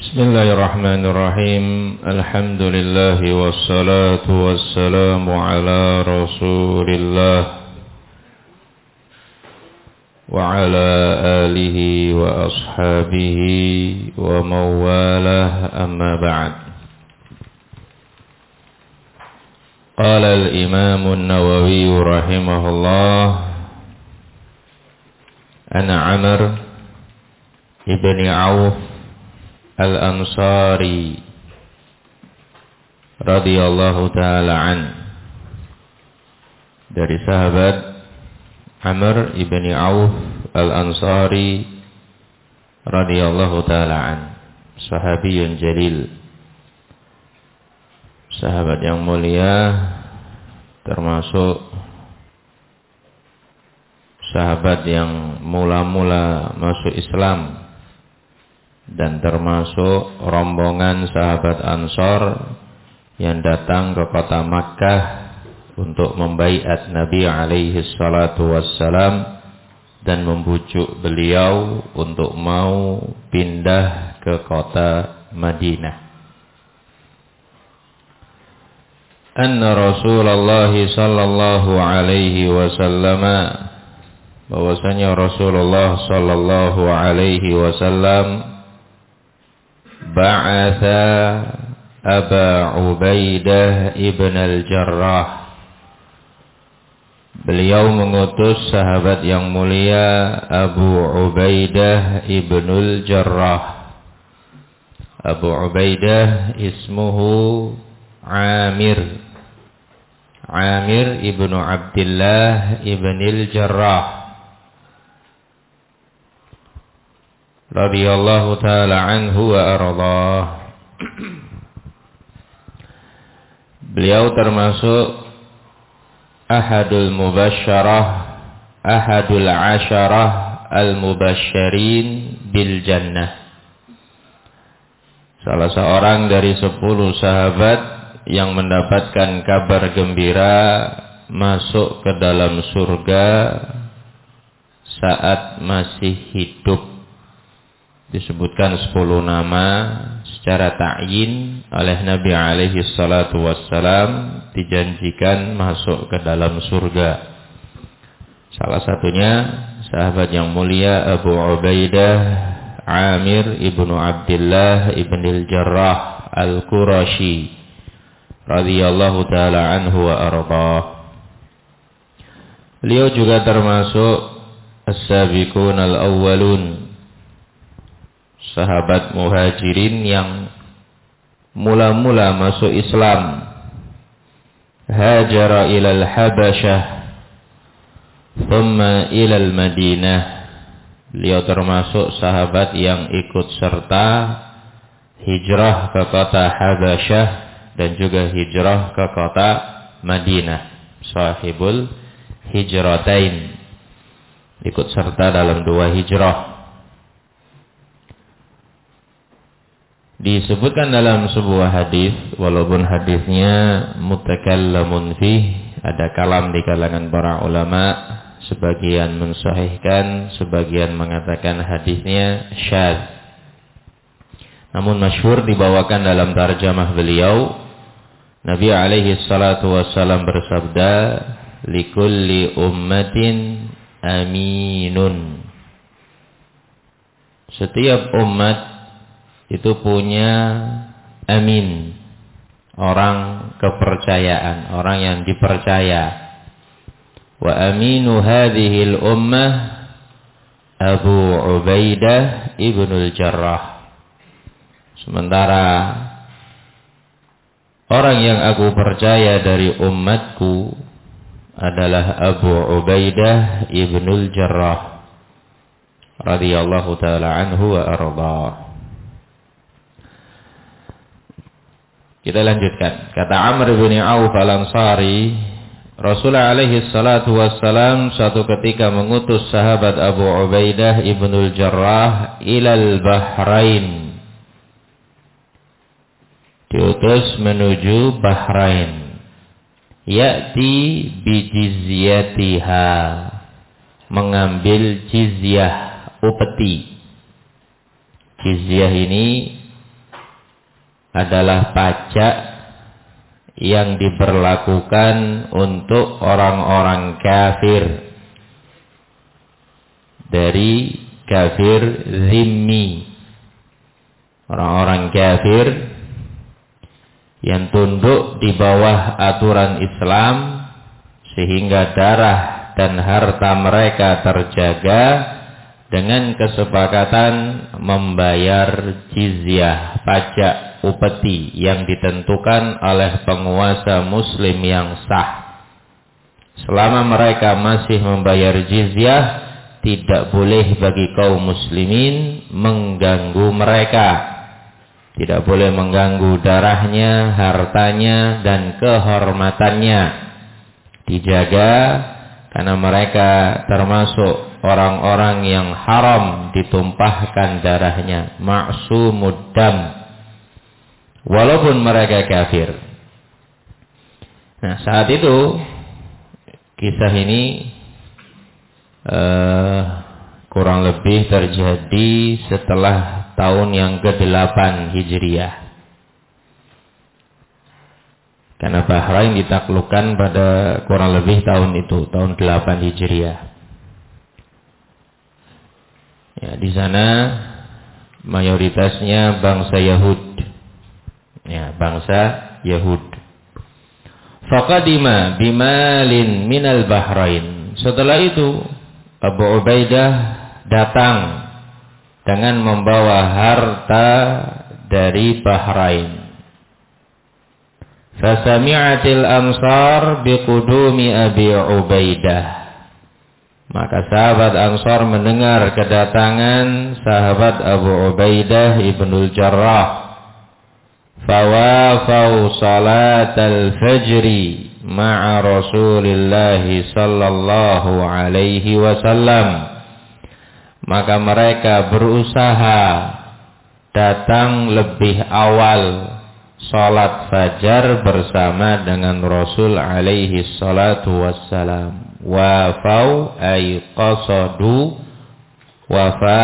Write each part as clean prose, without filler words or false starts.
Bismillahirrahmanirrahim. Alhamdulillah wassalatu wassalamu ala Rasulillah wa ala alihi wa ashabihi wa mawalah, amma ba'd. Qala al-Imam an-Nawawi rahimahullah, ana Amr ibn Auf Al-Ansari radhiyallahu ta'ala an, dari sahabat Amr ibn Auf Al-Ansari radhiyallahu ta'ala an, sahabiyun jalil, sahabat yang mulia, termasuk sahabat yang mula-mula masuk Islam, dan termasuk rombongan sahabat Ansor yang datang ke kota Makkah untuk membaiat Nabi alaihi salatu wassalam dan membujuk beliau untuk mau pindah ke kota Madinah. Anna Rasulullah sallallahu alaihi wasallam, bahwasanya Rasulullah sallallahu alaihi wasallam ba'atha Aba Ubaidah ibn al-Jarrah, beliau mengutus sahabat yang mulia Abu Ubaidah ibn al-Jarrah. Abu Ubaidah ismuhu Amir ibn Abdullah ibn al-Jarrah radhiyallahu ta'ala anhu wa ardhah. Beliau termasuk ahadul asyarah al-mubasysyirin bil jannah, salah seorang dari 10 sahabat yang mendapatkan kabar gembira masuk ke dalam surga saat masih hidup. Disebutkan 10 nama secara ta'yin oleh Nabi alaihi salatu wassalam, dijanjikan masuk ke dalam surga. Salah satunya sahabat yang mulia Abu Ubaidah Amir ibnu Abdullah ibn al-Jarrah al-Qurashi radhiyallahu ta'ala anhu wa ardhah. Beliau juga termasuk as-sabiqun al-awwalun, sahabat muhajirin yang mula-mula masuk Islam. Hajara ilal Habasyah thumma ilal Madinah, beliau termasuk sahabat yang ikut serta hijrah ke kota Habasyah dan juga hijrah ke kota Madinah. Sahibul hijratain, ikut serta dalam 2 hijrah. Disebutkan dalam sebuah hadis, walaupun hadisnya mutakallamun fih, ada kalam di kalangan para ulama, sebagian mensahihkan, sebagian mengatakan hadisnya syadz. Namun masyhur dibawakan dalam tarjamah beliau, Nabi alaihi salatu wassalam bersabda, likulli ummatin aminun, setiap umat itu punya amin, orang kepercayaan, orang yang dipercaya. Wa aminu hadhil ummah Abu Ubaidah ibn al-Jarrah, sementara orang yang aku percaya dari umatku adalah Abu Ubaidah ibn al-Jarrah radhiyallahu ta'ala anhu wa ardhah. Kita lanjutkan. Kata Amr bin Auf Al-Ansari, Rasulullah alaihi salatu wassalam suatu ketika mengutus sahabat Abu Ubaidah ibnul Jarrah ilal Bahrain, diutus menuju Bahrain. Ya'ti bijizyatiha, mengambil jizyah, upeti. Jizyah ini adalah pajak yang diberlakukan untuk orang-orang kafir dari kafir zimmi, orang-orang kafir yang tunduk di bawah aturan Islam sehingga darah dan harta mereka terjaga dengan kesepakatan membayar jizyah, pajak upeti yang ditentukan oleh penguasa muslim yang sah. Selama mereka masih membayar jizyah, tidak boleh bagi kaum muslimin mengganggu mereka. Tidak boleh mengganggu darahnya, hartanya, dan kehormatannya. Dijaga karena mereka termasuk orang-orang yang haram ditumpahkan darahnya, ma'sumud dam, walaupun mereka kafir. Nah, saat itu kisah ini kurang lebih terjadi setelah tahun yang ke-8 Hijriah. Karena Bahrain ditaklukkan pada kurang lebih tahun itu, tahun 8 Hijriah. Ya, di sana mayoritasnya bangsa Yahud. Ya, bangsa Yahud. Faqadima bimalin minal Bahrain. Setelah itu Abu Ubaidah datang dengan membawa harta dari Bahrain. Fasami'atil ansar biqudumi Abi Ubaidah. Maka sahabat Ansar mendengar kedatangan sahabat Abu Ubaidah ibnul Jarrah. Fawafau salatal fajri ma'a Rasulillah sallallahu alaihi wasallam. Maka mereka berusaha datang lebih awal salat fajar bersama dengan Rasul alaihi salatu wassalam. Wafau ay qasadu wafa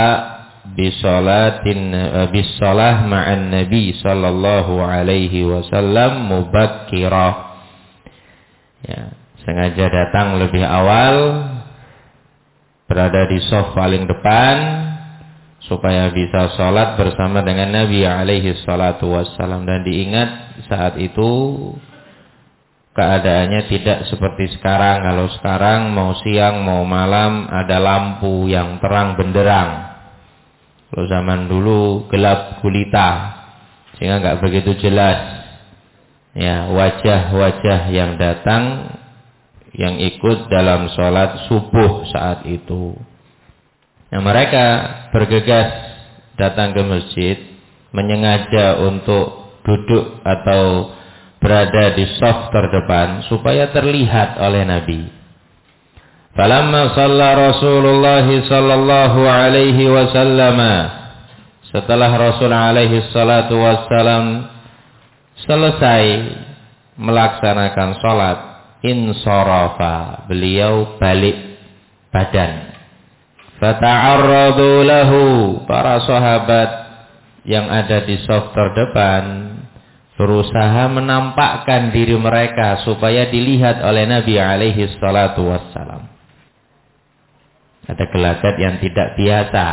bisalah ma'an nabi sallallahu alaihi wasallam mubakkirah. Ya, sengaja datang lebih awal, berada di shaf paling depan supaya bisa sholat bersama dengan Nabi alaihi salatu wassalam. Dan diingat saat itu keadaannya tidak seperti sekarang. Kalau sekarang mau siang mau malam ada lampu yang terang benderang. Kalau zaman dulu gelap gulita sehingga nggak begitu jelas ya wajah-wajah yang datang yang ikut dalam sholat subuh saat itu. Nah, mereka bergegas datang ke masjid, menyengaja untuk duduk atau berada di shaf terdepan supaya terlihat oleh Nabi. Falamma shalla Rasulullah sallallahu alaihi wasallam, setelah Rasul alaihi salatu wassalam selesai melaksanakan salat, insarafa, beliau balik badan. Fata'arradu lahu, para sahabat yang ada di shaf terdepan berusaha menampakkan diri mereka supaya dilihat oleh Nabi alaihi salatu wassalam. Ada gelagat yang tidak biasa.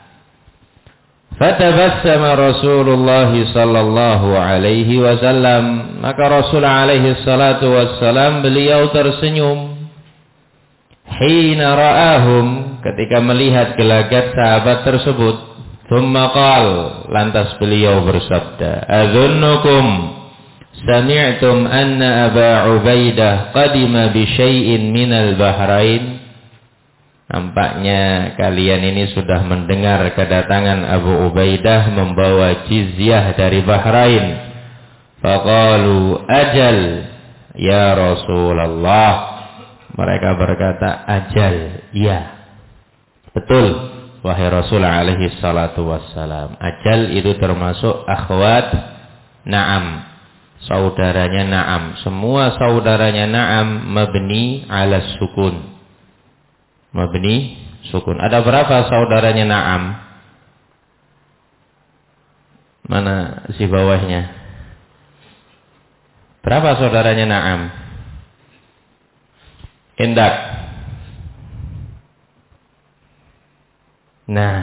Fatabassama Rasulullah sallallahu alaihi wasallam, maka Rasul alaihi salatu wassalam beliau tersenyum. Hina ra'ahum, ketika melihat gelagat sahabat tersebut. Thumma qal, lantas beliau bersabda, "Adzunnukum sami'tum anna Aba Ubaidah qadima bi syai'in minal Bahrain." Nampaknya kalian ini sudah mendengar kedatangan Abu Ubaidah membawa jizyah dari Bahrain. Faqalu ajal ya Rasulullah. Mereka berkata, ajal, ya, betul, wahai Rasul alaihi salatu wassalam. Ajal itu termasuk akhwat na'am, saudaranya na'am. Semua saudaranya na'am mabni ala sukun. Mabni sukun. Ada berapa saudaranya na'am? Mana si bawahnya? Berapa saudaranya Na'am? Indak. Nah.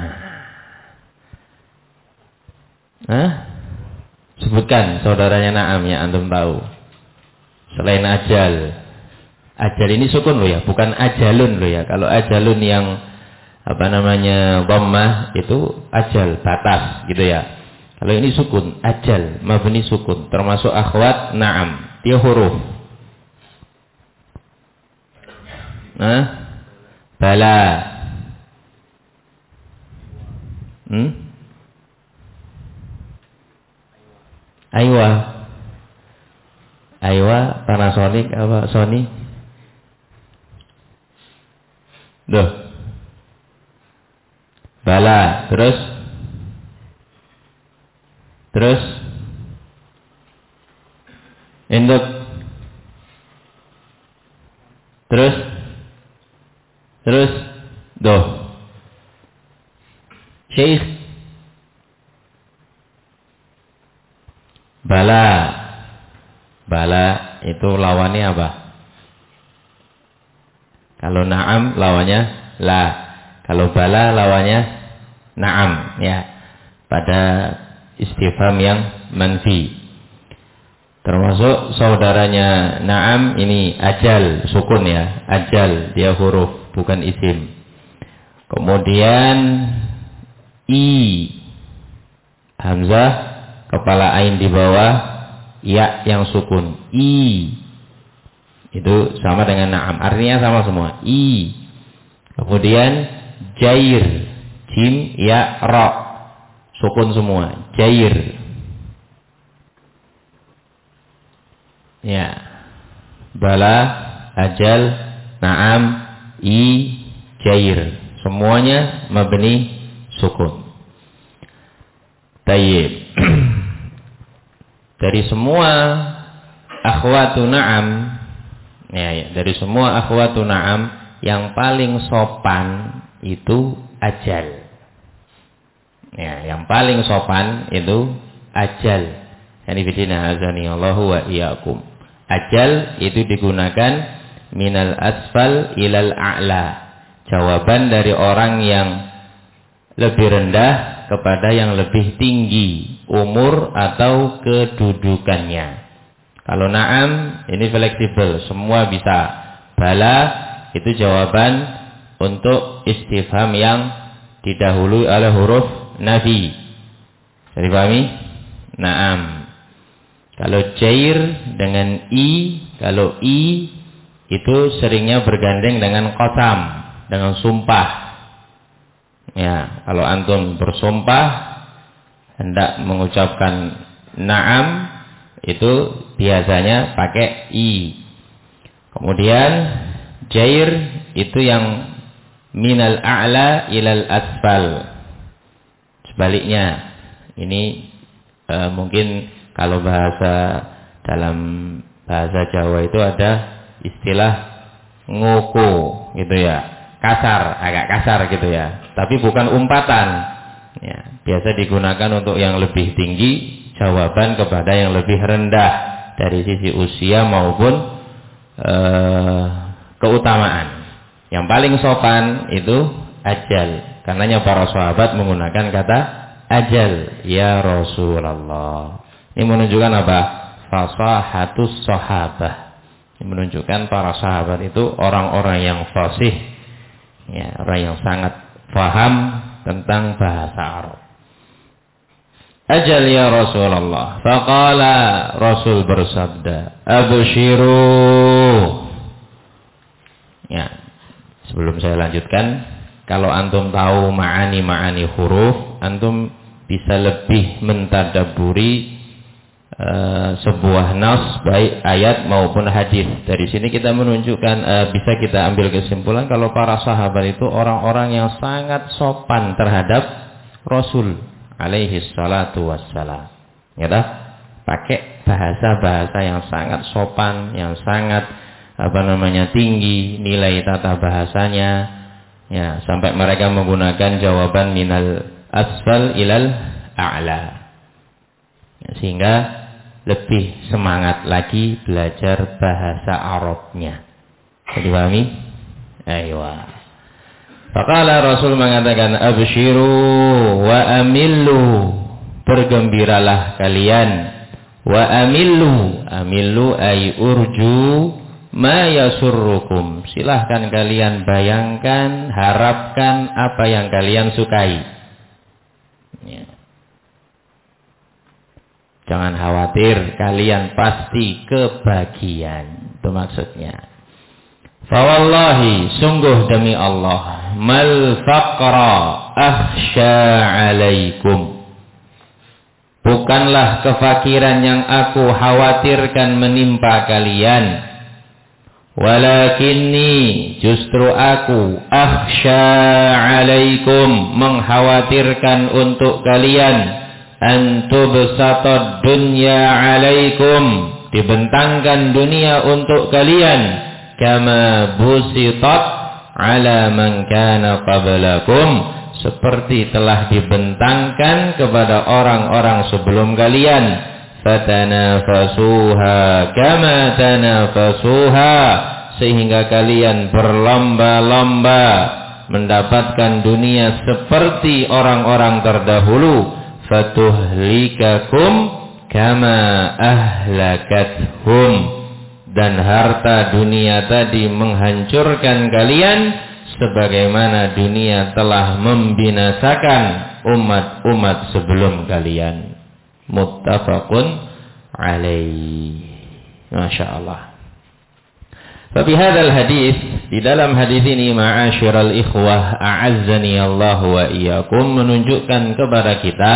Sebutkan saudaranya Na'am yang antum tahu. Selain ajal. Ajal ini sukun loh ya, bukan ajalun loh ya. Kalau ajalun yang dhammah itu ajal, batas gitu ya. Kalau ini sukun, ajal, mabni sukun, termasuk akhwat Na'am. Dia huruf. Bala. Aywa, Panasonic apa Sony? Duh. Bala, terus induk, terus doh. Syekh. Bala itu lawannya apa? Kalau Na'am lawannya la. Kalau bala lawannya Na'am ya. Pada istifham yang manfi. Termasuk saudaranya Na'am ini ajal, sukun ya. Ajal, dia huruf, bukan isim. Kemudian i, hamzah, kepala ain di bawah, ya yang sukun. I, itu sama dengan Na'am. Artinya sama semua. I. Kemudian jair, jim, ya, ra, sukun semua. Jair. Ya, bala, ajal, Na'am, i, jair, semuanya mabni sukun. Tayyib. Dari semua akhwatu Na'am, ya, dari semua akhwatu Na'am yang paling sopan itu ajal. Ya, yang paling sopan itu ajal. Yani bidina azani Allahu wa iyyakum. Ajal itu digunakan minal asfal ilal a'la. Jawaban dari orang yang lebih rendah kepada yang lebih tinggi umur atau kedudukannya. Kalau Na'am ini fleksibel, semua bisa. Bala itu jawaban untuk istifham yang didahului oleh huruf nafi. Jadi pahami? Na'am. Kalau jair dengan i, kalau i itu seringnya bergandeng dengan qasam, dengan sumpah. Ya, kalau antum bersumpah hendak mengucapkan na'am itu biasanya pakai i. Kemudian jair itu yang minal a'la ilal asfal. Sebaliknya, ini mungkin kalau dalam bahasa Jawa itu ada istilah ngoko gitu ya, kasar, agak kasar gitu ya, tapi bukan umpatan ya, biasa digunakan untuk yang lebih tinggi, jawaban kepada yang lebih rendah dari sisi usia maupun keutamaan. Yang paling sopan itu ajal, karenanya para sahabat menggunakan kata ajal ya Rasulullah. Ini menunjukkan apa? Fasahatus sahabah. Ini menunjukkan para sahabat itu orang-orang yang fasih, ya, orang yang sangat faham tentang bahasa Arab. Ajal ya Rasulullah. Faqala, Rasul bersabda, abshiru. Ya, sebelum saya lanjutkan, kalau antum tahu ma'ani huruf, antum bisa lebih mentadabburi sebuah nas, baik ayat maupun hadis. Dari sini kita menunjukkan, bisa kita ambil kesimpulan kalau para sahabat itu orang-orang yang sangat sopan terhadap Rasul alaihi salatu wassalam. Ya dah, pakai bahasa-bahasa yang sangat sopan, yang sangat tinggi nilai tata bahasanya. Ya, sampai mereka menggunakan jawaban minal asfal ilal a'la. Ya, sehingga lebih semangat lagi belajar bahasa Arabnya. Dipahami? Ayo. Faqala Rasul mengatakan absyiru wa amillu, bergembiralah kalian, wa amillu ay urju ma yasurrukum, silahkan kalian bayangkan, harapkan apa yang kalian sukai. Ya. Jangan khawatir, kalian pasti kebagian. Itu maksudnya. Fawallahi, sungguh demi Allah, mal faqra akhsha alaikum, bukanlah kefakiran yang aku khawatirkan menimpa kalian. Walakinni, justru aku, akhsha alaikum, mengkhawatirkan untuk kalian, antubsatad dunya alaikum, dibentangkan dunia untuk kalian, kama busitat ala man kana qablakum, seperti telah dibentangkan kepada orang-orang sebelum kalian. Fatanafasuha kama tanafasuha, sehingga kalian berlomba-lomba mendapatkan dunia seperti orang-orang terdahulu. Fatuhlikakum kama ahlakathum, dan harta dunia tadi menghancurkan kalian sebagaimana dunia telah membinasakan umat-umat sebelum kalian. Muttafaqun alaih. Masya Allah. Fabihadal hadis, di dalam hadis ini ma'asyiral ikhwah a'azzani Allah wa iyyakum, menunjukkan kepada kita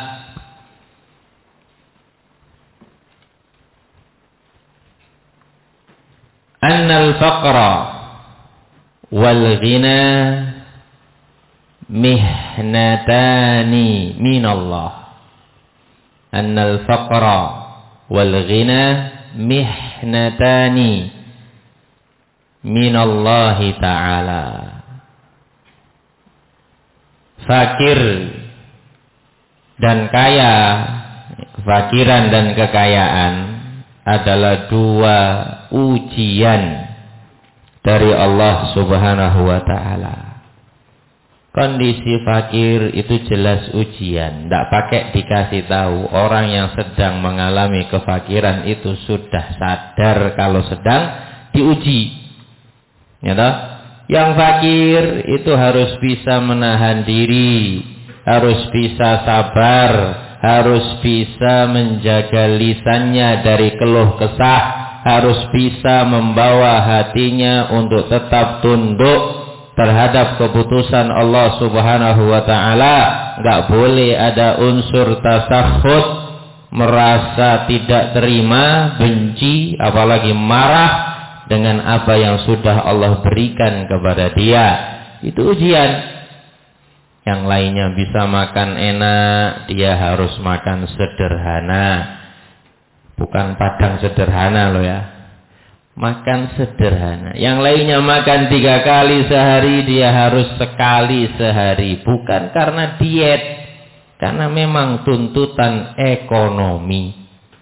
annal faqra wal ghina mihnatani minallah. Annal faqra wal ghina mihnatani minallahi ta'ala. Fakir dan kaya, fakiran dan kekayaan adalah dua ujian dari Allah Subhanahu wa ta'ala. Kondisi fakir itu jelas ujian, tidak pakai dikasih tahu. Orang yang sedang mengalami kefakiran itu sudah sadar kalau sedang diuji. Ya toh? Yang fakir itu harus bisa menahan diri, harus bisa sabar, harus bisa menjaga lisannya dari keluh kesah, harus bisa membawa hatinya untuk tetap tunduk terhadap keputusan Allah Subhanahu wa ta'ala. Enggak boleh ada unsur tasakhut, merasa tidak terima, benci, apalagi marah dengan apa yang sudah Allah berikan kepada dia. Itu ujian. Yang lainnya bisa makan enak, dia harus makan sederhana. Bukan padang sederhana loh ya. Makan sederhana. Yang lainnya makan 3 kali sehari, dia harus sekali sehari. Bukan karena diet, karena memang tuntutan ekonomi.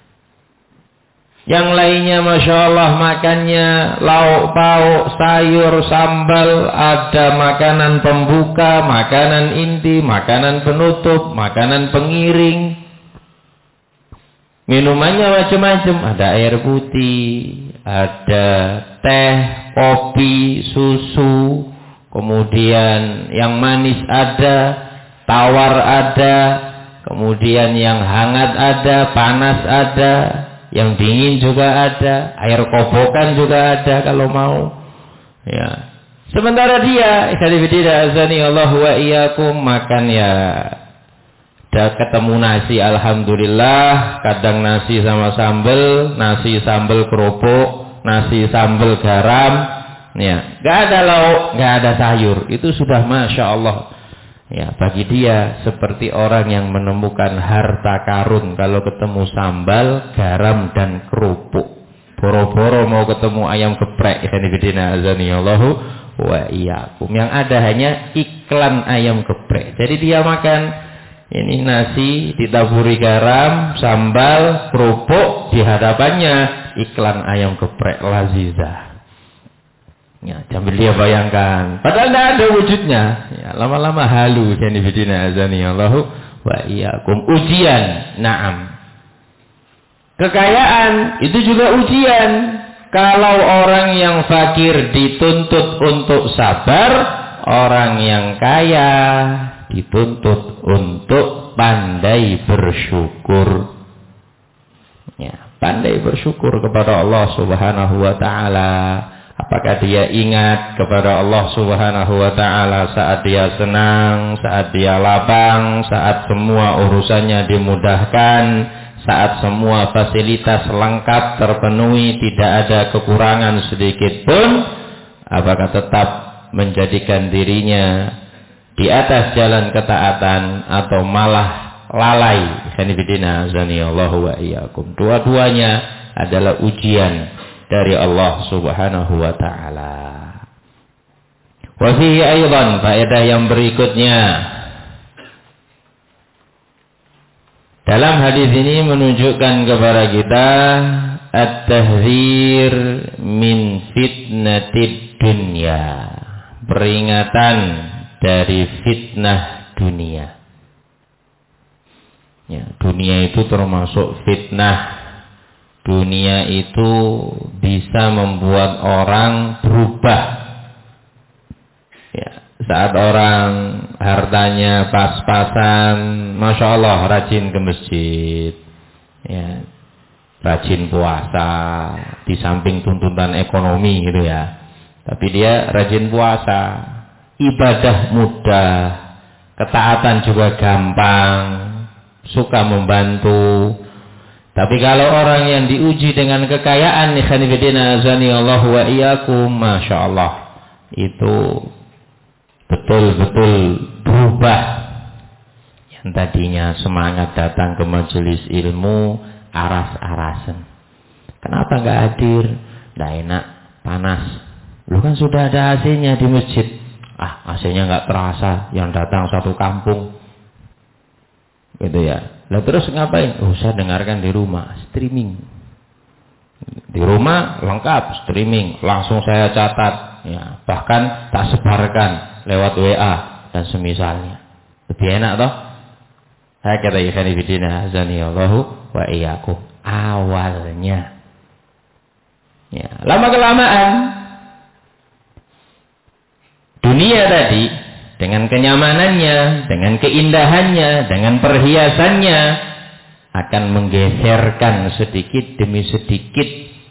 Yang lainnya Masya Allah makannya lauk pauk, sayur, sambal, ada makanan pembuka, makanan inti, makanan penutup, makanan pengiring. Minumannya macam-macam, ada air putih, ada teh, kopi, susu, kemudian yang manis ada, tawar ada, kemudian yang hangat ada, panas ada, yang dingin juga ada, air kobokan juga ada kalau mau. Ya. Sementara dia, Allah wa iyyakum, makan ya ketemu nasi, alhamdulillah, kadang nasi sama sambal, nasi sambal kerupuk, nasi sambal garam, ya, gak ada lauk, gak ada sayur, itu sudah Masya Allah. Ya, bagi dia seperti orang yang menemukan harta karun kalau ketemu sambal, garam dan kerupuk. Boro-boro mau ketemu ayam geprek, Allahu wa iyyakum. Yang ada hanya iklan ayam geprek. Jadi dia makan Ini nasi ditaburi garam, sambal, kerupuk, di hadapannya iklan ayam geprek lazizah. Ya, sambil dia bayangkan, padahal tidak ada wujudnya. Ya, lama-lama halu. Yani bidina azani Allahu wa iyyakum. Ujian, na'am. Kekayaan itu juga ujian. Kalau orang yang fakir dituntut untuk sabar, orang yang kaya dituntut untuk pandai bersyukur. Ya, pandai bersyukur kepada Allah Subhanahu wa taala. Apakah dia ingat kepada Allah Subhanahu wa taala saat dia senang, saat dia lapang, saat semua urusannya dimudahkan, saat semua fasilitas lengkap terpenuhi, tidak ada kekurangan sedikit pun? Apakah tetap menjadikan dirinya di atas jalan ketaatan atau malah lalai? Khanifidina azanillahu wa iyyakum. Dua-duanya adalah ujian dari Allah Subhanahu wa taala. Wa fihi aidan, faedah yang berikutnya. Dalam hadis ini menunjukkan kepada kita at-tahdzir min fitnatid dunya. Peringatan dari fitnah dunia. Ya, dunia itu termasuk fitnah. Dunia itu bisa membuat orang berubah. Ya, saat orang hartanya pas-pasan, masya Allah rajin ke masjid, ya, rajin puasa, di samping tuntutan ekonomi gitu ya. Tapi dia rajin puasa, ibadah mudah, ketaatan juga gampang, suka membantu. Tapi kalau orang yang diuji dengan kekayaan, ikhwanifidina azanillahu wa iyyakum, masya Allah, itu betul-betul berubah. Yang tadinya semangat datang ke majelis ilmu, aras-arasan. Kenapa nggak hadir? Nggak enak, panas. Lu kan sudah ada AC-nya di masjid. AC-nya nggak terasa, yang datang satu kampung. Gitu ya. Lah terus ngapain? Saya dengarkan di rumah, streaming. Di rumah lengkap streaming, langsung saya catat, ya, bahkan tak sebarkan lewat WA dan semisalnya. Lebih enak toh? Saya kata ikhwan fillah azanillahu wa iyyakum. Awalnya. Ya, lama kelamaan dunia tadi dengan kenyamanannya, dengan keindahannya, dengan perhiasannya akan menggeserkan sedikit demi sedikit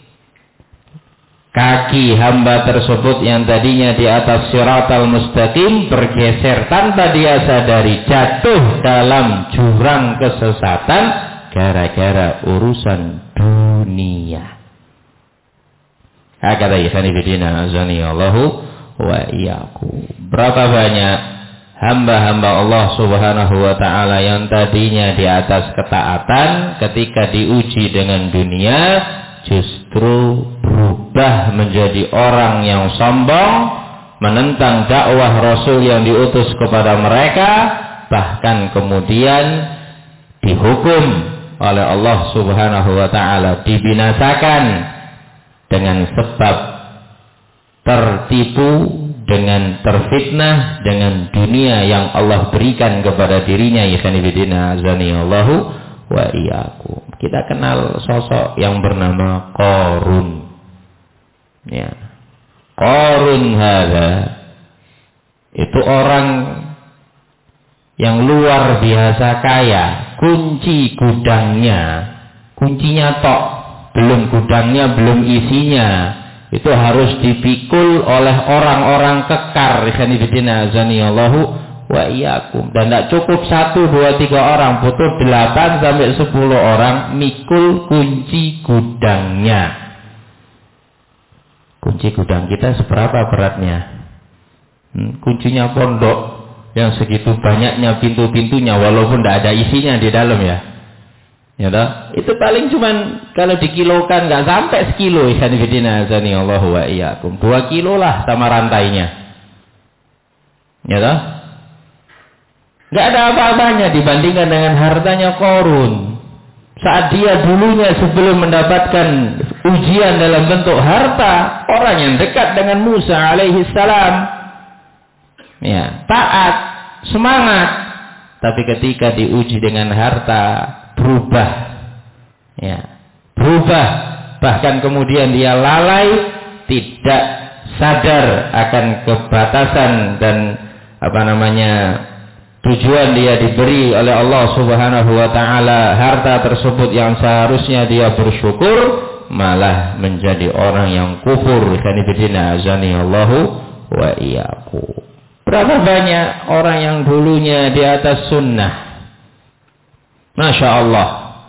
kaki hamba tersebut yang tadinya di atas siratal mustaqim, bergeser tanpa dia sadari, jatuh dalam jurang kesesatan gara-gara urusan dunia. Hakata ikhwan fillah azanillahu wa iyyakum. Berapa banyak hamba-hamba Allah Subhanahu wa taala yang tadinya di atas ketaatan, ketika diuji dengan dunia justru berubah menjadi orang yang sombong, menentang dakwah Rasul yang diutus kepada mereka, bahkan kemudian dihukum oleh Allah Subhanahu wa taala, dibinasakan dengan sebab tertipu, dengan terfitnah dengan dunia yang Allah berikan kepada dirinya. Ikhwanifidina azanillahu wa iyyakum. Kita kenal sosok yang bernama Qarun. Ya. Qarun hadza itu orang yang luar biasa kaya. Kunci gudangnya, kuncinya tok, belum gudangnya, belum isinya, itu harus dipikul oleh orang-orang kekar. Ikhwanifidina azanillahu wa iyyakum. Dan tidak cukup 1, 2, 3 orang, butuh 8 sampai 10 orang mikul kunci gudangnya. Kunci gudang kita seberapa beratnya? Kuncinya pondok yang segitu banyaknya pintu-pintunya, walaupun tidak ada isinya di dalam ya. Ya toh? Itu paling cuman kalau dikilokan nggak sampai sekilo. Ikhwanifidina azanillahu wa iyyakum. 2 kilo lah sama rantainya. Ya toh? Nggak ada apa-apanya dibandingkan dengan hartanya Qarun. Saat dia dulunya sebelum mendapatkan ujian dalam bentuk harta, orang yang dekat dengan Musa alaihi salam, ya, taat, semangat, tapi ketika diuji dengan harta berubah, ya, berubah, bahkan kemudian dia lalai, tidak sadar akan kebatasan dan tujuan dia diberi oleh Allah Subhanahu wa taala harta tersebut yang seharusnya dia bersyukur, malah menjadi orang yang kufur. Kanibidina azani Allahu wa iyyakum. Berapa banyak orang yang dulunya di atas sunnah, Masya Allah,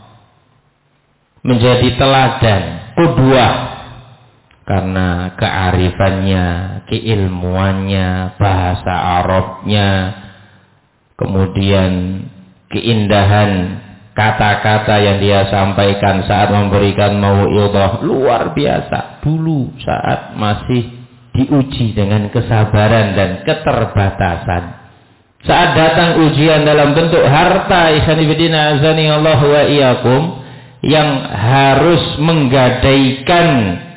menjadi teladan, qudwah, karena kearifannya, keilmuannya, bahasa Arabnya, kemudian keindahan kata-kata yang dia sampaikan saat memberikan mau'idhah luar biasa. Dulu saat masih diuji dengan kesabaran dan keterbatasan, saat datang ujian dalam bentuk harta, ikhwanifidina azani Allah wa iyyakum, yang harus menggadaikan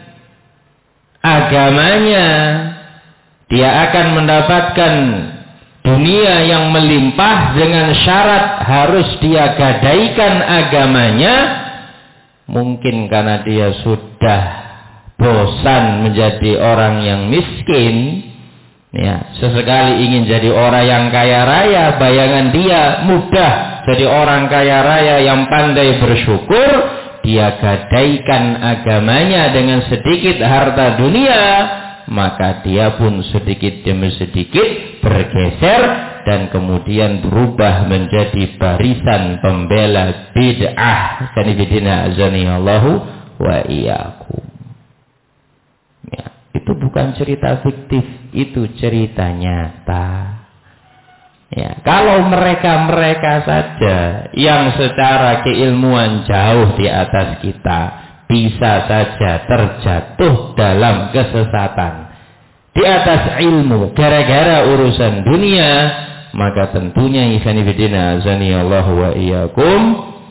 agamanya, dia akan mendapatkan dunia yang melimpah dengan syarat harus dia gadaikan agamanya. Mungkin karena dia sudah bosan menjadi orang yang miskin, ya, sesekali ingin jadi orang yang kaya raya. Bayangan dia mudah jadi orang kaya raya yang pandai bersyukur. Dia gadaikan agamanya dengan sedikit harta dunia, maka dia pun sedikit demi sedikit bergeser dan kemudian berubah menjadi barisan pembela bid'ah. Kanibidina azani Allahu wa iyyakum. Ya, itu bukan cerita fiktif, itu cerita nyata. Ya, kalau mereka saja yang secara keilmuan jauh di atas kita, bisa saja terjatuh dalam kesesatan di atas ilmu gara-gara urusan dunia, maka tentunya ikhwanifidina azani Allah wa iyyakum,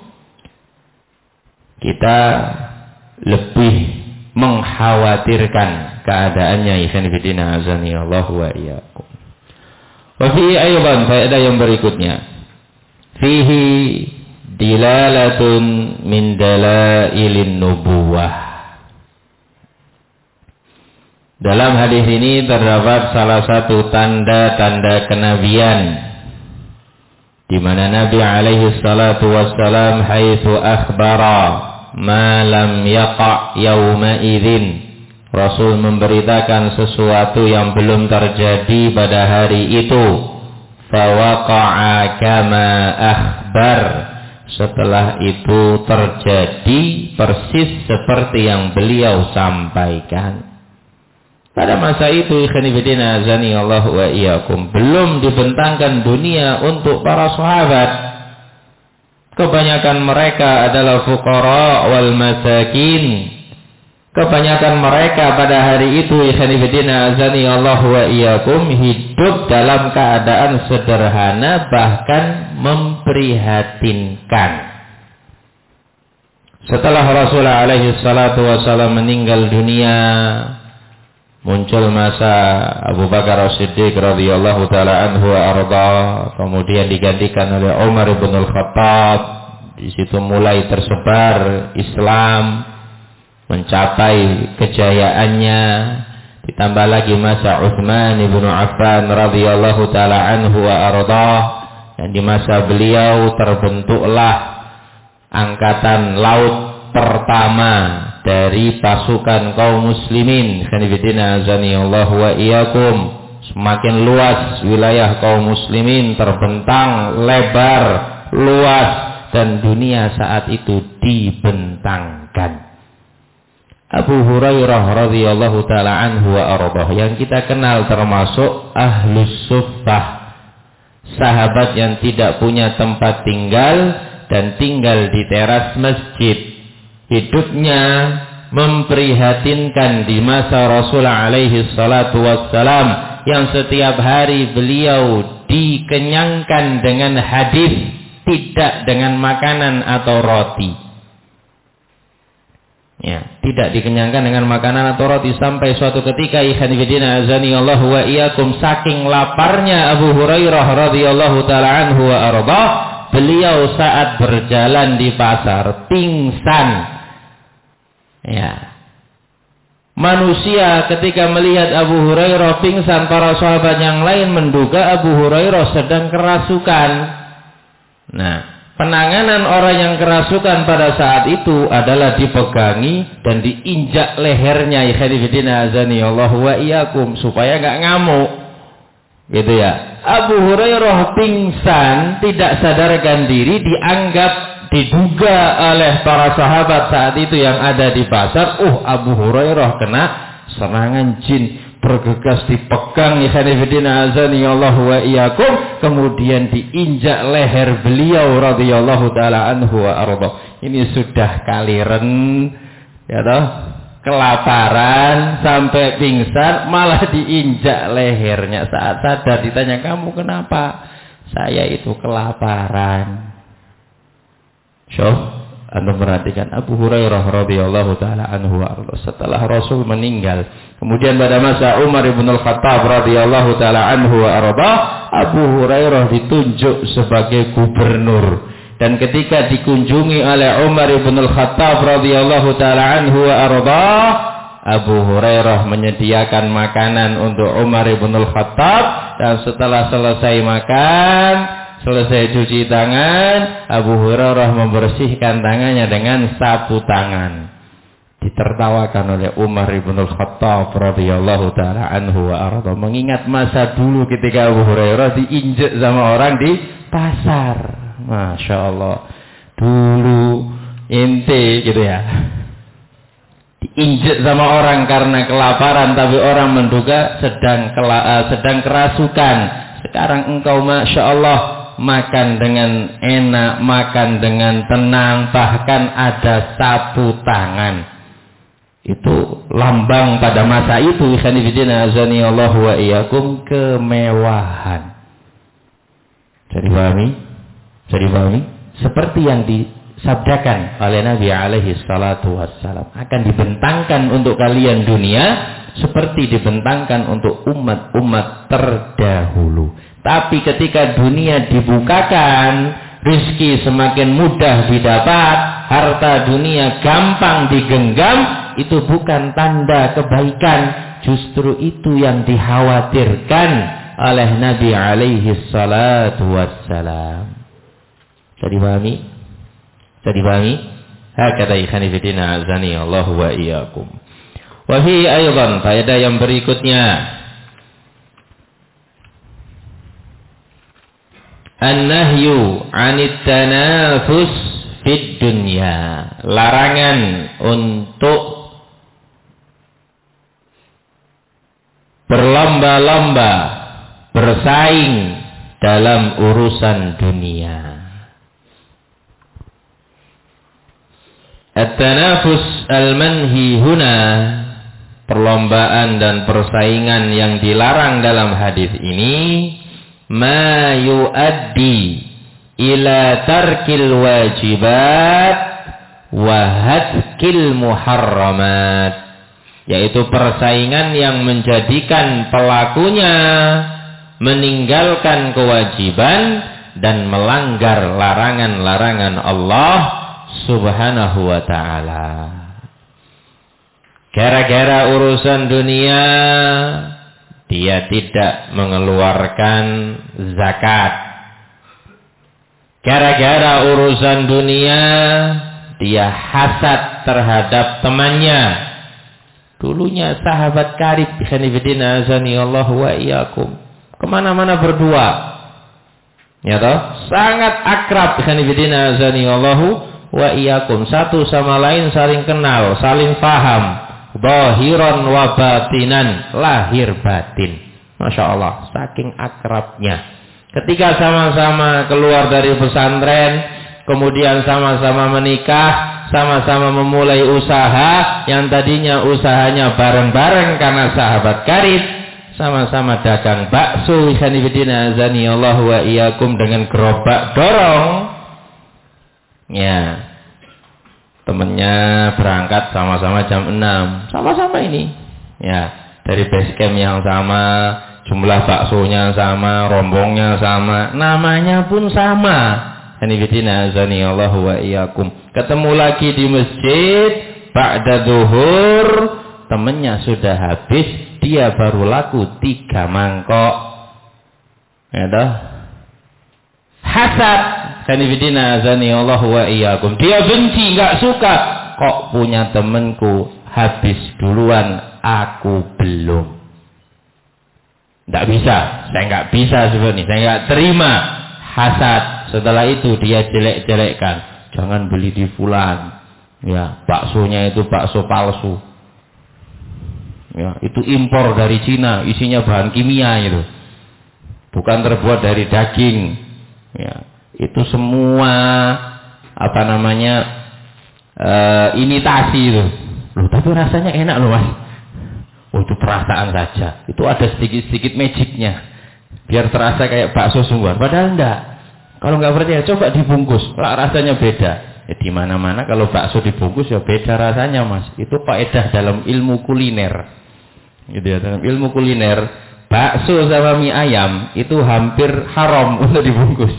kita lebih mengkhawatirkan keadaannya ikhwanifidina azani Allah wa iyyakum. Wa fihi aydan, faedah yang berikutnya, fihi dilalatun min dalailin nubuwah. Dalam hadis ini terdapat salah satu tanda-tanda kenabian, di mana Nabi alaihi salatu wassalam haitsu akhbara ma lam yaqa yauma idzin, Rasul memberitakan sesuatu yang belum terjadi pada hari itu. Fawaqa'a kama akhbar, setelah itu terjadi persis seperti yang beliau sampaikan. Pada masa itu ikhwanifidina azani Allah wa iyyakum, belum dibentangkan dunia untuk para sahabat. Kebanyakan mereka adalah fuqara wal masakin. Kebanyakan mereka pada hari itu ikhwanifidina azani Allah wa iyyakum hidup dalam keadaan sederhana, bahkan memprihatinkan. Setelah Rasulullah alaihi salatu wasallam meninggal dunia, muncul masa Abu Bakar As-Siddiq radhiyallahu taala anhu wa arda, kemudian digantikan oleh Umar bin Al-Khattab. Di situ mulai tersebar Islam, mencapai kejayaannya. Ditambah lagi masa Utsman bin Affan radhiyallahu taala anhu wa arda, dan di masa beliau terbentuklah angkatan laut pertama dari pasukan kaum muslimin. Kanibidina azani Allah wa iyyakum. Semakin luas wilayah kaum muslimin, terbentang lebar, luas, dan dunia saat itu dibentangkan. Abu Hurairah radhiyallahu taala anhu wa ardhah, yang kita kenal termasuk ahlus suffah, sahabat yang tidak punya tempat tinggal dan tinggal di teras masjid. Hidupnya memprihatinkan di masa Rasulullah alaihi salatu wassalam, yang setiap hari beliau dikenyangkan dengan hadis, tidak dengan makanan atau roti. Ya, tidak dikenyangkan dengan makanan atau roti, sampai suatu ketika ikhwan fillah azanillahu wa iyyakum, saking laparnya Abu Hurairah radhiyallahu taala anhu wa arda, beliau saat berjalan di pasar pingsan. Ya. Manusia ketika melihat Abu Hurairah pingsan, para sahabat yang lain menduga Abu Hurairah sedang kerasukan. Nah, penanganan orang yang kerasukan pada saat itu adalah dipegangi dan diinjak lehernya, ikhwanifidina azani Allah wa iyyakum, supaya nggak ngamuk. Gitu ya. Abu Hurairah pingsan, tidak sadarkan diri, diduga oleh para sahabat saat itu yang ada di pasar, Abu Hurairah kena serangan jin, bergegas dipegang, ikhwanifidina azani Allah wa iyyakum, kemudian diinjak leher beliau radhiyallahu taala anhu wa arda. Ini sudah kaliren, ya toh, kelaparan sampai pingsan, malah diinjak lehernya. Saat sadar ditanya, kamu kenapa? Saya itu kelaparan. Anda perhatikan Abu Hurairah radhiyallahu taala anhu setelah Rasul meninggal, kemudian pada masa Umar bin Al-Khattab radhiyallahu taala anhu Abu Hurairah ditunjuk sebagai gubernur, dan ketika dikunjungi oleh Umar bin Al-Khattab radhiyallahu taala anhu Abu Hurairah menyediakan makanan untuk Umar bin Al-Khattab, dan setelah selesai makan, selesai cuci tangan, Abu Hurairah membersihkan tangannya dengan sapu tangan. Ditertawakan oleh Umar bin Al-Khattab radhiyallahu taala anhu wa arda, mengingat masa dulu ketika Abu Hurairah diinjek sama orang di pasar. Masya Allah, dulu ente gitu ya, diinjek sama orang karena kelaparan, tapi orang menduga sedang kerasukan. Sekarang engkau Masya Allah makan dengan enak, makan dengan tenang, bahkan ada sapu tangan. Itu lambang pada masa itu, ikhwanifidina azanillahu wa iyyakum, kemewahan. Bisa dipahami? Seperti yang disabdakan oleh Nabi alaihi salatu wassalam, akan dibentangkan untuk kalian dunia seperti dibentangkan untuk umat-umat terdahulu. Tapi ketika dunia dibukakan, rizki semakin mudah didapat, harta dunia gampang digenggam, itu bukan tanda kebaikan. Justru itu yang dikhawatirkan oleh Nabi alaihi salatu wassalam. Bisa dipahami? Hakata ikhwanifidina azani Allah wa iyyakum. Wa fi aydan, faedah yang berikutnya, an-nahyu 'anit tanafus fid dunya, larangan untuk berlomba-lomba, bersaing dalam urusan dunia. At-tanafus al-manhi huna, perlombaan dan persaingan yang dilarang dalam hadis ini, ma yuaddi ila tarkil wajibat wa hatkil muharramat, yaitu persaingan yang menjadikan pelakunya meninggalkan kewajiban dan melanggar larangan-larangan Allah subhanahu wa ta'ala. Gara-gara urusan dunia dia tidak mengeluarkan zakat. Gara-gara urusan dunia dia hasad terhadap temannya. Dulunya sahabat karib, ikhwanifidina azani Allah wa iyyakum, kemana-mana berdua, ya toh, sangat akrab, ikhwanifidina azani Allah wa iyyakum, satu sama lain saling kenal, saling paham, zahiran wa batinan, lahir batin. Masya Allah, saking akrabnya. Ketika sama-sama keluar dari pesantren, kemudian sama-sama menikah, sama-sama memulai usaha, yang tadinya usahanya bareng-bareng karena sahabat karib, sama-sama dagang bakso, ikhwanifidina azani Allah wa iyyakum, dengan gerobak dorong. Ya. Temennya berangkat sama-sama jam 6. Sama-sama ini. Ya, dari base camp yang sama, jumlah baksonya sama, rombongnya sama, namanya pun sama. Ikhwanifidina azani Allah wa iyyakum. Ketemu lagi di masjid ba'da zuhur, temennya sudah habis, dia baru laku 3 mangkok. Ya toh? Hasad, kanifidina azani Allah wa iyyakum. Dia benci, enggak suka. Kok punya temanku habis duluan, aku belum. Enggak bisa, saya enggak bisa sebenarnya, saya enggak terima. Hasad. Setelah itu dia jelek-jelekkan. Jangan beli di fulan. Ya, baksonya itu bakso palsu. Ya, itu impor dari Cina, isinya bahan kimia itu. Bukan terbuat dari daging. Ya, itu semua apa namanya? Imitasi itu. Loh, tapi rasanya enak loh, Mas. Oh, itu perasaan saja. Itu ada sedikit-sedikit magicnya. Biar terasa kayak bakso sungguhan. Padahal enggak. Kalau enggak percaya, coba dibungkus. Lah rasanya beda. Ya, di mana-mana kalau bakso dibungkus ya beda rasanya, Mas. Itu faedah dalam ilmu kuliner. Gitu ya, dalam ilmu kuliner, bakso sama mie ayam itu hampir haram untuk dibungkus.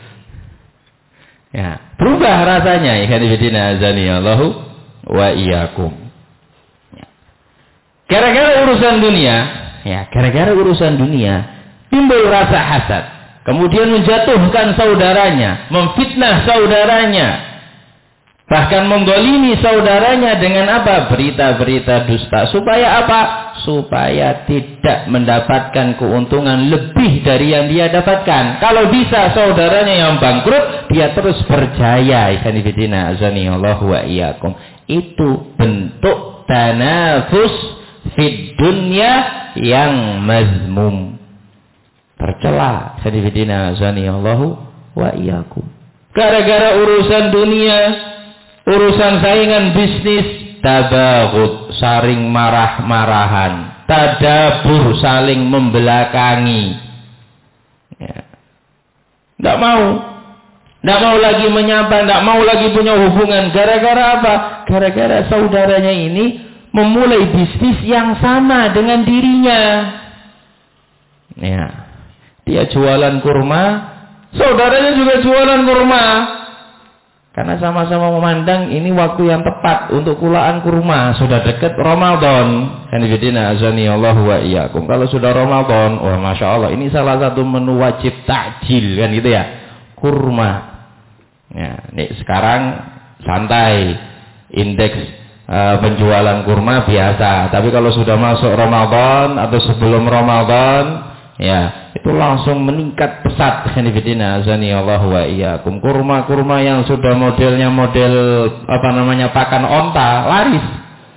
Ya, berubah rasanya, ikhwan fillah azani Allahu wa iyyakum. Ya. Gara-gara urusan dunia, ya, gara-gara urusan dunia timbul rasa hasad, kemudian menjatuhkan saudaranya, memfitnah saudaranya, bahkan menggolimi saudaranya dengan apa? Berita-berita dusta. Supaya apa? Supaya tidak mendapatkan keuntungan lebih dari yang dia dapatkan. Kalau bisa saudaranya yang bangkrut, dia terus berjaya. Ikhwan fillah azani Allah wa iyyakum. Itu bentuk tanafus fid dunya yang mazmum. Tercela. Ikhwan fillah azani Allah wa iyyakum. Gara-gara urusan dunia, urusan saingan bisnis, tabaghut, saling marah-marahan, tadabur, saling membelakangi. Ya. Nggak mau lagi menyapa, nggak mau lagi punya hubungan. Gara-gara apa? Gara-gara saudaranya ini memulai bisnis yang sama dengan dirinya. Ya. Dia jualan kurma, saudaranya juga jualan kurma. Karena sama-sama memandang ini waktu yang tepat untuk kulaan kurma. Sudah dekat Ramadan. Kanifidina azani Allah wa iyyakum. Kalau sudah Ramadan, wah Masya Allah, ini salah satu menu wajib takjil, kan gitu ya. Kurma. Ya, nih sekarang santai. Indeks penjualan kurma biasa. Tapi kalau sudah masuk Ramadan atau sebelum Ramadan, ya, itu langsung meningkat pesat. Kanifidina azani Allah wa iyyakum. Kurma-kurma yang sudah modelnya model apa namanya pakan onta laris.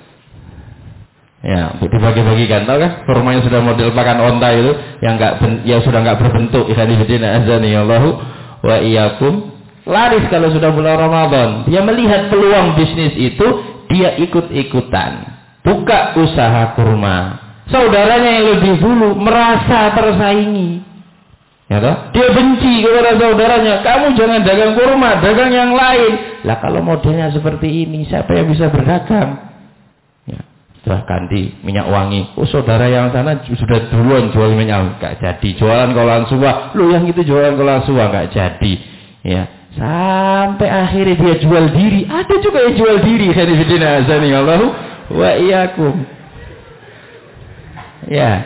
Ya, dibagi-bagikan, tahu kan? Kurma yang sudah model pakan onta itu yang sudah enggak berbentuk. Kanifidina azani Allah wa iyyakum. Laris kalau sudah bulan Ramadan. Dia melihat peluang bisnis itu, dia ikut-ikutan buka usaha kurma. Saudaranya yang lebih dulu merasa tersaingi. Ya toh? Dia benci kepada saudaranya. Kamu jangan dagang kurma, dagang yang lain. Lah kalau modelnya seperti ini, siapa yang bisa berdagang? Ya, sudah ganti minyak wangi. Oh, saudara yang sana sudah duluan jual minyak, enggak jadi. Jualan kolan suwa. Lu yang itu jualan kolan suwa, enggak jadi. Ya, sampai akhirnya dia jual diri. Ada juga yang jual diri. Kanifidina azani Allahu wa iyyakum. Ya,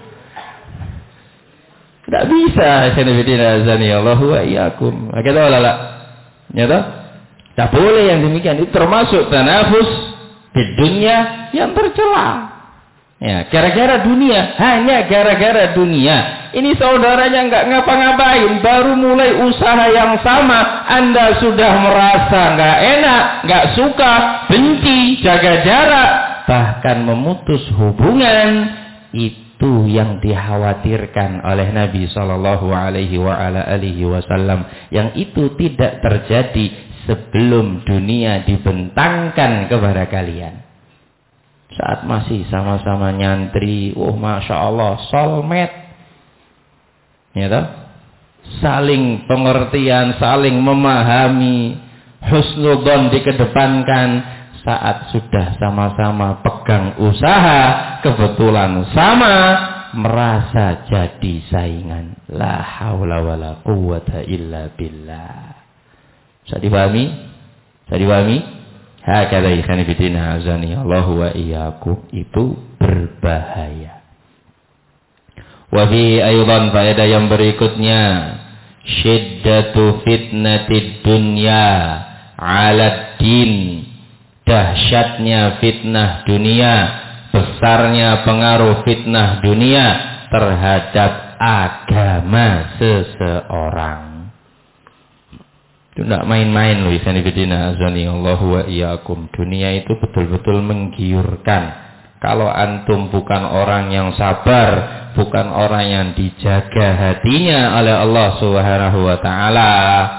tidak bisa. Kanifidina azani Allah wa iyyakum. Kita olahlah, ya toh? Tak boleh yang demikian. Itu termasuk tanafus di dunia yang tercela. Ya, gara-gara dunia, hanya gara-gara dunia. Ini saudaranya nggak ngapa-ngapain, baru mulai usaha yang sama, Anda sudah merasa nggak enak, nggak suka, benci, jaga jarak, bahkan memutus hubungan. Itu yang dikhawatirkan oleh Nabi Sallallahu Alaihi Wasallam. Yang itu tidak terjadi sebelum dunia dibentangkan kepada kalian. Saat masih sama-sama nyantri, masya Allah, soulmate, ya toh? Saling pengertian, saling memahami, husnudzon dikedepankan. Saat sudah sama-sama pegang usaha, kebetulan sama, merasa jadi saingan. La haula wala quwwata illa billah. Bisa dipahami? Bisa dipahami? Hakadha ikhwani fillah azani Allah wa iyyakum, itu berbahaya. Wa fi aydan faedah yang berikutnya, syiddatu fitnatid dunya 'ala din. Dahsyatnya fitnah dunia, besarnya pengaruh fitnah dunia terhadap agama seseorang. Itu tidak main-main loh, ikhwan fillah azani Allah wa iyyakum. Dunia itu betul-betul menggiurkan. Kalau antum bukan orang yang sabar, bukan orang yang dijaga hatinya oleh Allah Subhanahu wa taala,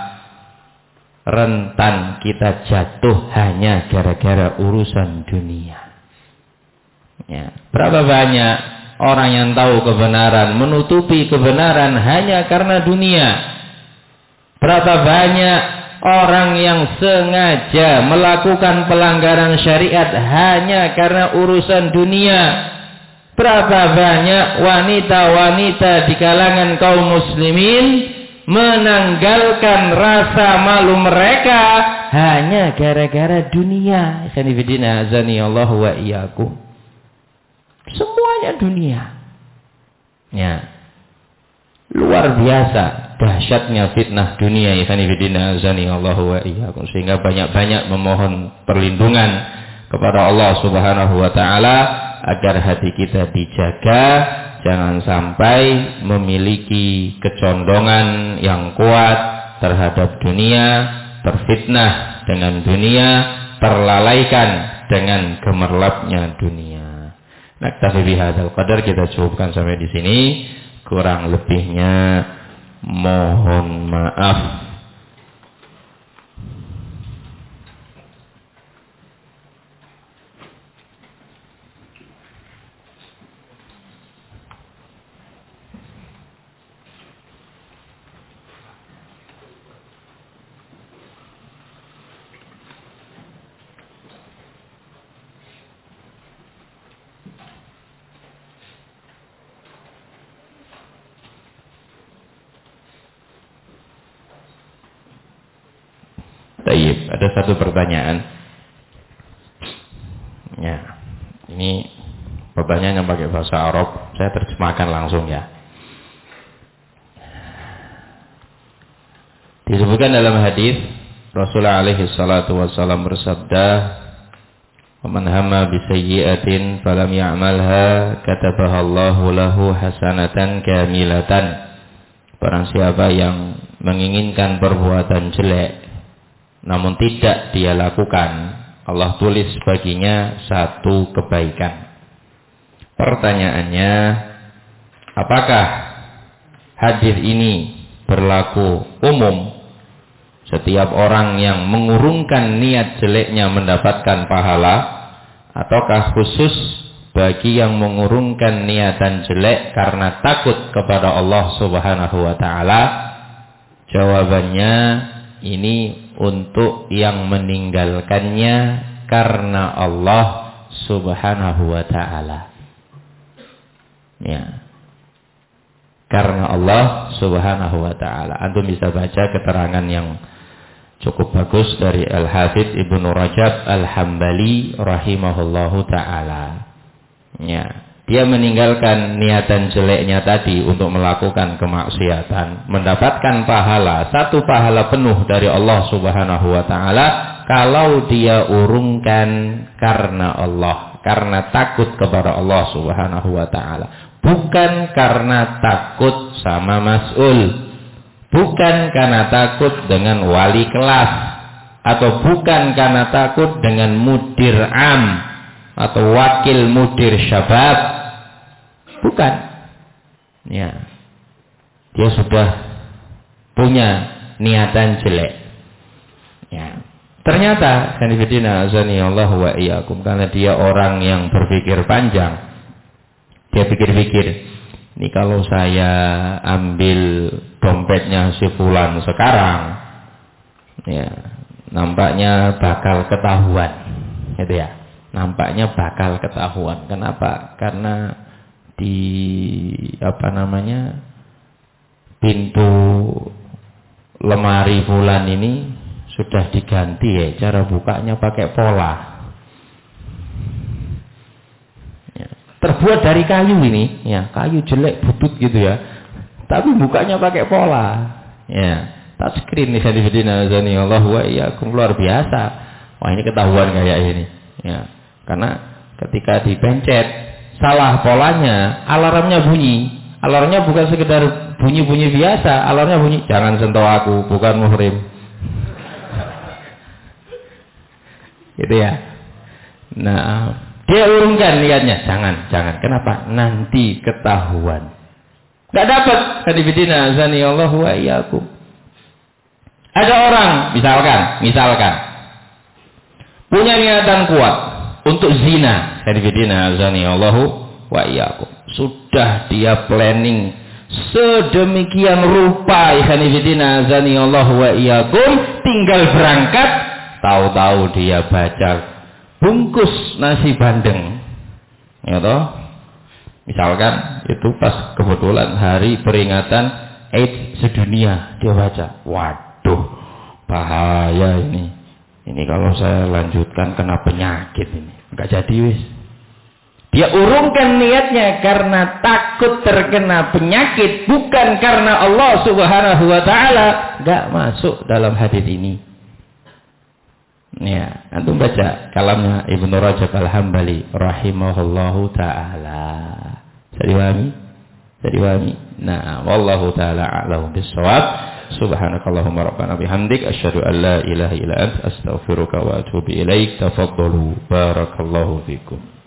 rentan kita jatuh hanya gara-gara urusan dunia. Ya. Berapa banyak orang yang tahu kebenaran, menutupi kebenaran hanya karena dunia. Berapa banyak orang yang sengaja melakukan pelanggaran syariat hanya karena urusan dunia. Berapa banyak wanita-wanita di kalangan kaum muslimin menanggalkan rasa malu mereka hanya gara-gara dunia. Khanifidina azani Allah wa iyyakum. Semuanya dunia. Ya. Luar biasa dahsyatnya fitnah dunia. Khanifidina azani Allah wa iyyakum. Sehingga banyak-banyak memohon perlindungan kepada Allah Subhanahu wa taala agar hati kita dijaga. Jangan sampai memiliki kecondongan yang kuat terhadap dunia, terfitnah dengan dunia, terlalaikan dengan gemerlapnya dunia. Naktafi bihadzal qadar, kita cukupkan sampai di sini. Kurang lebihnya mohon maaf. Tayyib, ada satu pertanyaan. Ya, ini pertanyaannya pakai bahasa Arab. Saya terjemahkan langsung ya. Disebutkan dalam hadis Rasulullah alaihi salatu wassalam bersabda, "Man hamma bi sayyi'atin falam ya'malha katabaha Allahu lahu hasanatan kamilatan." Barang siapa yang menginginkan perbuatan jelek namun tidak dia lakukan, Allah tulis baginya satu kebaikan. Pertanyaannya, apakah hadis ini berlaku umum? Setiap orang yang mengurungkan niat jeleknya mendapatkan pahala, ataukah khusus bagi yang mengurungkan niatan jelek karena takut kepada Allah Subhanahu wa taala? Jawabannya, ini untuk yang meninggalkannya karena Allah Subhanahu wa taala. Ya. Karena Allah Subhanahu wa taala. Antum bisa baca keterangan yang cukup bagus dari Al-Hafidz Ibnu Rajab Al-Hambali rahimahullahu taala. Ya. Dia meninggalkan niatan jeleknya tadi untuk melakukan kemaksiatan, mendapatkan pahala, satu pahala penuh dari Allah Subhanahu wa taala kalau dia urungkan karena Allah, karena takut kepada Allah Subhanahu wa taala, bukan karena takut sama mas'ul, bukan karena takut dengan wali kelas, atau bukan karena takut dengan mudir am atau wakil mudir syabab. Bukan. Ya. Dia sudah punya niatan jelek. Ya. Ternyata sanifidina azani Allah wa iyyakum, karena dia orang yang berpikir panjang. Dia pikir-pikir, ini kalau saya ambil dompetnya si fulan sekarang, ya nampaknya bakal ketahuan, gitu ya. Nampaknya bakal ketahuan. Kenapa? Karena di pintu lemari fulan ini sudah diganti ya, cara bukanya pakai pola. Ya, terbuat dari kayu ini, ya, kayu jelek butut gitu ya. Tapi bukanya pakai pola. Ya, touchscreen nih hadifidina azani Allah wa iyyakum, luar biasa. Wah, ini ketahuan kayak ini. Ya, karena ketika dipencet salah polanya, alarmnya bunyi. Alarmnya bukan sekedar bunyi-bunyi biasa, alarmnya bunyi, jangan sentuh aku, bukan muhrim. Gitu ya. Nah, dia urungkan niatnya, jangan. Kenapa? Nanti ketahuan. Enggak dapat. Hadifidina azani Allah wa iyyakum. Ada orang, misalkan punya niatan kuat untuk zina. Hadifidina azani Allah wa iyyakum. Sudah dia planning sedemikian rupa, hadifidina azani Allah wa iyyakum, tinggal berangkat. Tahu-tahu dia baca bungkus nasi bandeng, ya toh. Misalkan itu pas kebetulan hari peringatan AIDS sedunia, dia baca, waduh, bahaya ini. Ini kalau saya lanjutkan kena penyakit ini, nggak jadi wis. Dia urungkan niatnya karena takut terkena penyakit, bukan karena Allah Subhanahu wa taala. Nggak masuk dalam hadis ini. Ya, antum baca kalamnya Ibnu Rajab Al-Hambali rahimahullahu taala. Jadi wami. Nah, wallahu taala a'lam bis-shawab. Subhanakallahumma rabbana bihamdik asyhadu an la ilaha illa anta astaghfiruka wa atubu ilaik. Tafaddalu barakallahu fikum.